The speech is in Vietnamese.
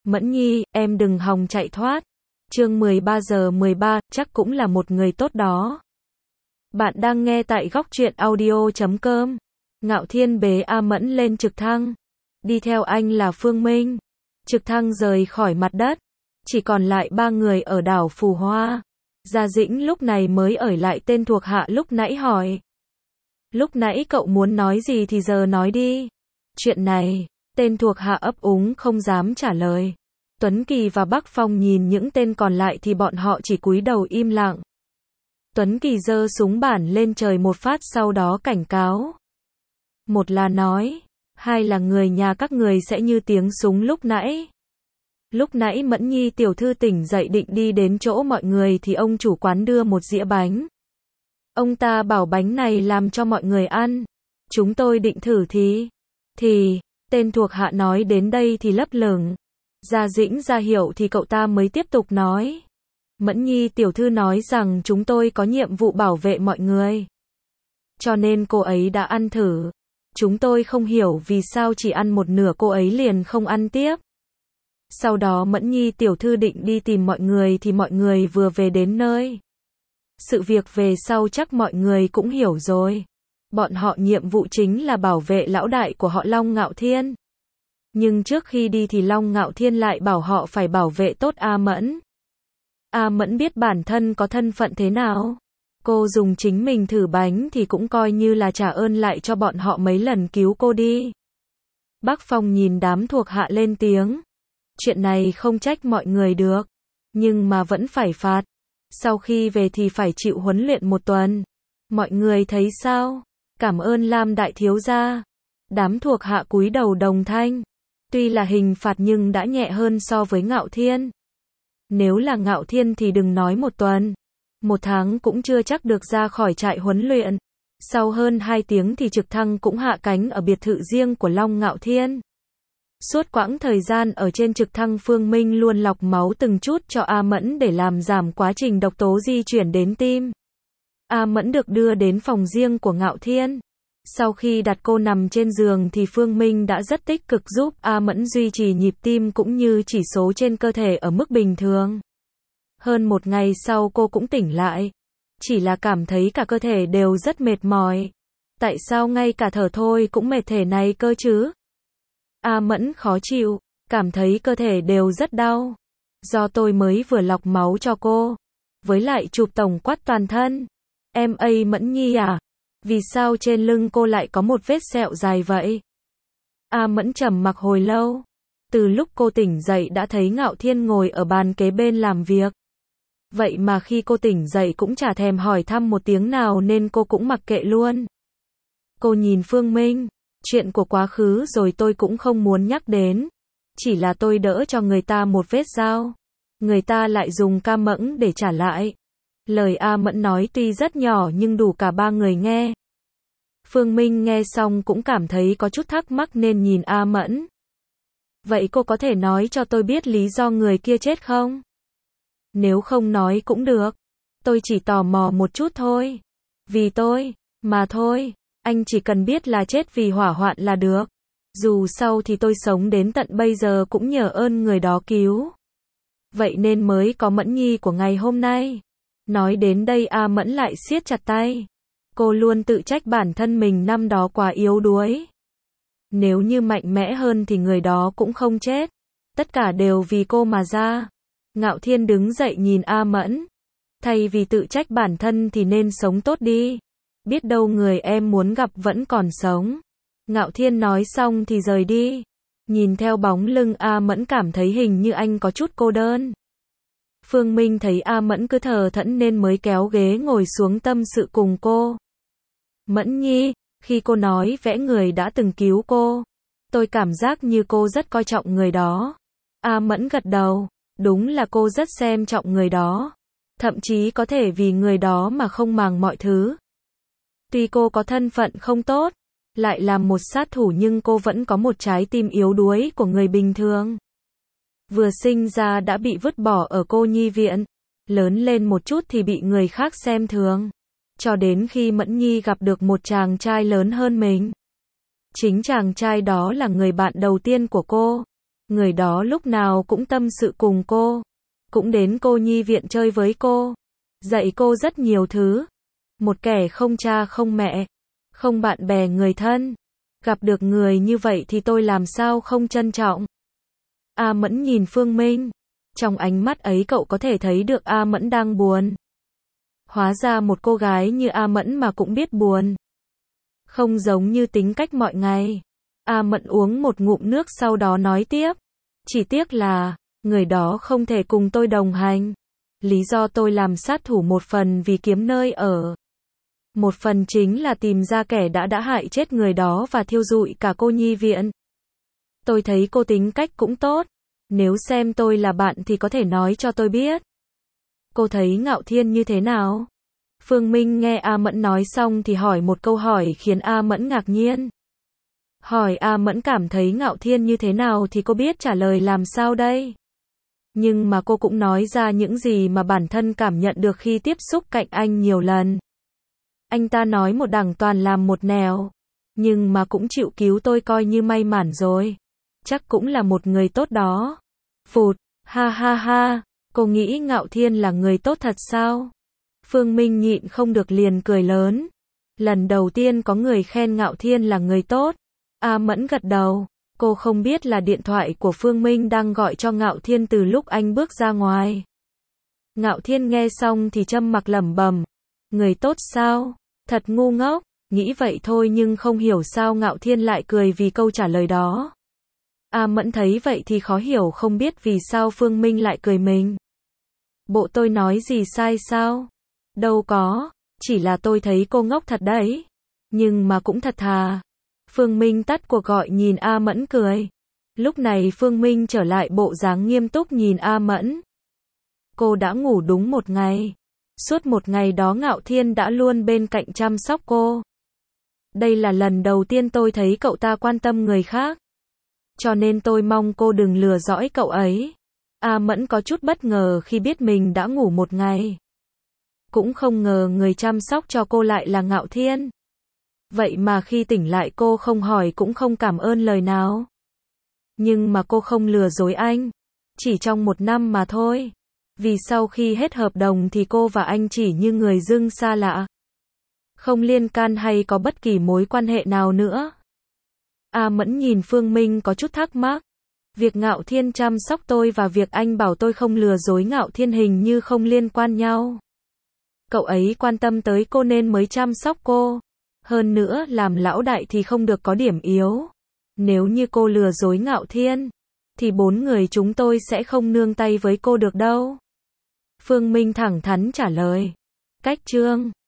Mẫn Nhi, em đừng hòng chạy thoát. Chương 13:13, chắc cũng là một người tốt đó. Bạn đang nghe tại góc truyện audio.com. Ngạo Thiên bế A Mẫn lên trực thăng. Đi theo anh là Phương Minh. Trực thăng rời khỏi mặt đất. Chỉ còn lại 3 người ở đảo Phù Hoa. Gia Dĩnh lúc này mới ở lại, tên thuộc hạ lúc nãy hỏi. Lúc nãy cậu muốn nói gì thì giờ nói đi. Chuyện này, tên thuộc hạ ấp úng không dám trả lời. Tuấn Kỳ và Bắc Phong nhìn những tên còn lại thì bọn họ chỉ cúi đầu im lặng. Tuấn Kỳ giơ súng bản lên trời một phát, sau đó cảnh cáo. Một là nói, hai là người nhà các người sẽ như tiếng súng lúc nãy. Lúc nãy Mẫn Nhi tiểu thư tỉnh dậy định đi đến chỗ mọi người thì ông chủ quán đưa một dĩa bánh. Ông ta bảo bánh này làm cho mọi người ăn. Chúng tôi định thử thì, tên thuộc hạ nói đến đây thì lấp lửng. Gia Dĩnh ra hiệu thì cậu ta mới tiếp tục nói. Mẫn Nhi tiểu thư nói rằng chúng tôi có nhiệm vụ bảo vệ mọi người. Cho nên cô ấy đã ăn thử. Chúng tôi không hiểu vì sao chỉ ăn một nửa cô ấy liền không ăn tiếp. Sau đó Mẫn Nhi tiểu thư định đi tìm mọi người thì mọi người vừa về đến nơi. Sự việc về sau chắc mọi người cũng hiểu rồi. Bọn họ nhiệm vụ chính là bảo vệ lão đại của họ Long Ngạo Thiên. Nhưng trước khi đi thì Long Ngạo Thiên lại bảo họ phải bảo vệ tốt A Mẫn. A Mẫn biết bản thân có thân phận thế nào. Cô dùng chính mình thử bánh thì cũng coi như là trả ơn lại cho bọn họ mấy lần cứu cô đi. Bắc Phong nhìn đám thuộc hạ lên tiếng. Chuyện này không trách mọi người được. Nhưng mà vẫn phải phạt. Sau khi về thì phải chịu huấn luyện 1 tuần. Mọi người thấy sao? Cảm ơn Lam đại thiếu gia. Đám thuộc hạ cúi đầu đồng thanh. Tuy là hình phạt nhưng đã nhẹ hơn so với Ngạo Thiên. Nếu là Ngạo Thiên thì đừng nói 1 tuần. 1 tháng cũng chưa chắc được ra khỏi trại huấn luyện. Sau hơn 2 tiếng thì trực thăng cũng hạ cánh ở biệt thự riêng của Long Ngạo Thiên. Suốt quãng thời gian ở trên trực thăng, Phương Minh luôn lọc máu từng chút cho A Mẫn để làm giảm quá trình độc tố di chuyển đến tim. A Mẫn được đưa đến phòng riêng của Ngạo Thiên. Sau khi đặt cô nằm trên giường thì Phương Minh đã rất tích cực giúp A Mẫn duy trì nhịp tim cũng như chỉ số trên cơ thể ở mức bình thường. Hơn 1 ngày sau cô cũng tỉnh lại. Chỉ là cảm thấy cả cơ thể đều rất mệt mỏi. Tại sao ngay cả thở thôi cũng mệt thế này cơ chứ? A Mẫn khó chịu, cảm thấy cơ thể đều rất đau. Do tôi mới vừa lọc máu cho cô. Với lại chụp tổng quát toàn thân. Em Mẫn Nhi à? Vì sao trên lưng cô lại có một vết sẹo dài vậy? A Mẫn trầm mặc hồi lâu. Từ lúc cô tỉnh dậy đã thấy Ngạo Thiên ngồi ở bàn kế bên làm việc. Vậy mà khi cô tỉnh dậy cũng chả thèm hỏi thăm một tiếng nào nên cô cũng mặc kệ luôn. Cô nhìn Phương Minh. Chuyện của quá khứ rồi tôi cũng không muốn nhắc đến. Chỉ là tôi đỡ cho người ta một vết dao. Người ta lại dùng ca mẫn để trả lại. Lời A Mẫn nói tuy rất nhỏ nhưng đủ cả 3 người nghe. Phương Minh nghe xong cũng cảm thấy có chút thắc mắc nên nhìn A Mẫn. Vậy cô có thể nói cho tôi biết lý do người kia chết không? Nếu không nói cũng được. Tôi chỉ tò mò một chút thôi. Vì tôi, mà thôi. Anh chỉ cần biết là chết vì hỏa hoạn là được. Dù sau thì tôi sống đến tận bây giờ cũng nhờ ơn người đó cứu. Vậy nên mới có Mẫn Nhi của ngày hôm nay. Nói đến đây A Mẫn lại siết chặt tay. Cô luôn tự trách bản thân mình năm đó quá yếu đuối. Nếu như mạnh mẽ hơn thì người đó cũng không chết. Tất cả đều vì cô mà ra. Ngạo Thiên đứng dậy nhìn A Mẫn. Thay vì tự trách bản thân thì nên sống tốt đi. Biết đâu người em muốn gặp vẫn còn sống. Ngạo Thiên nói xong thì rời đi. Nhìn theo bóng lưng A Mẫn cảm thấy hình như anh có chút cô đơn. Phương Minh thấy A Mẫn cứ thờ thẫn nên mới kéo ghế ngồi xuống tâm sự cùng cô. Mẫn Nhi, khi cô nói vẽ người đã từng cứu cô, tôi cảm giác như cô rất coi trọng người đó. A Mẫn gật đầu, đúng là cô rất xem trọng người đó. Thậm chí có thể vì người đó mà không màng mọi thứ. Tuy cô có thân phận không tốt, lại làm một sát thủ nhưng cô vẫn có một trái tim yếu đuối của người bình thường. Vừa sinh ra đã bị vứt bỏ ở cô nhi viện, lớn lên một chút thì bị người khác xem thường. Cho đến khi Mẫn Nhi gặp được một chàng trai lớn hơn mình. Chính chàng trai đó là người bạn đầu tiên của cô. Người đó lúc nào cũng tâm sự cùng cô, cũng đến cô nhi viện chơi với cô, dạy cô rất nhiều thứ. Một kẻ không cha không mẹ, không bạn bè người thân. Gặp được người như vậy thì tôi làm sao không trân trọng. A Mẫn nhìn Phương Minh. Trong ánh mắt ấy cậu có thể thấy được A Mẫn đang buồn. Hóa ra một cô gái như A Mẫn mà cũng biết buồn. Không giống như tính cách mọi ngày. A Mẫn uống một ngụm nước sau đó nói tiếp. Chỉ tiếc là, người đó không thể cùng tôi đồng hành. Lý do tôi làm sát thủ một phần vì kiếm nơi ở. Một phần chính là tìm ra kẻ đã hại chết người đó và thiêu rụi cả cô nhi viện. Tôi thấy cô tính cách cũng tốt. Nếu xem tôi là bạn thì có thể nói cho tôi biết. Cô thấy Ngạo Thiên như thế nào? Phương Minh nghe A Mẫn nói xong thì hỏi một câu hỏi khiến A Mẫn ngạc nhiên. Hỏi A Mẫn cảm thấy Ngạo Thiên như thế nào thì cô biết trả lời làm sao đây? Nhưng mà cô cũng nói ra những gì mà bản thân cảm nhận được khi tiếp xúc cạnh anh nhiều lần. Anh ta nói một đằng toàn làm một nẻo. Nhưng mà cũng chịu cứu tôi coi như may mắn rồi. Chắc cũng là một người tốt đó. Phụt, ha ha ha, cô nghĩ Ngạo Thiên là người tốt thật sao? Phương Minh nhịn không được liền cười lớn. Lần đầu tiên có người khen Ngạo Thiên là người tốt. A Mẫn gật đầu. Cô không biết là điện thoại của Phương Minh đang gọi cho Ngạo Thiên từ lúc anh bước ra ngoài. Ngạo Thiên nghe xong thì trầm mặc lẩm bẩm. Người tốt sao? Thật ngu ngốc. Nghĩ vậy thôi nhưng không hiểu sao Ngạo Thiên lại cười vì câu trả lời đó. A Mẫn thấy vậy thì khó hiểu không biết vì sao Phương Minh lại cười mình. Bộ tôi nói gì sai sao? Đâu có, chỉ là tôi thấy cô ngốc thật đấy. Nhưng mà cũng thật thà. Phương Minh tắt cuộc gọi nhìn A Mẫn cười. Lúc này Phương Minh trở lại bộ dáng nghiêm túc nhìn A Mẫn. Cô đã ngủ đúng một ngày. Suốt một ngày đó Ngạo Thiên đã luôn bên cạnh chăm sóc cô. Đây là lần đầu tiên tôi thấy cậu ta quan tâm người khác. Cho nên tôi mong cô đừng lừa dõi cậu ấy. A Mẫn có chút bất ngờ khi biết mình đã ngủ một ngày. Cũng không ngờ người chăm sóc cho cô lại là Ngạo Thiên. Vậy mà khi tỉnh lại cô không hỏi cũng không cảm ơn lời nào. Nhưng mà cô không lừa dối anh. Chỉ trong một năm mà thôi. Vì sau khi hết hợp đồng thì cô và anh chỉ như người dưng xa lạ. Không liên can hay có bất kỳ mối quan hệ nào nữa. A Mẫn nhìn Phương Minh có chút thắc mắc. Việc Ngạo Thiên chăm sóc tôi và việc anh bảo tôi không lừa dối Ngạo Thiên hình như không liên quan nhau. Cậu ấy quan tâm tới cô nên mới chăm sóc cô. Hơn nữa làm lão đại thì không được có điểm yếu. Nếu như cô lừa dối Ngạo Thiên, thì 4 người chúng tôi sẽ không nương tay với cô được đâu. Phương Minh thẳng thắn trả lời. Cách chương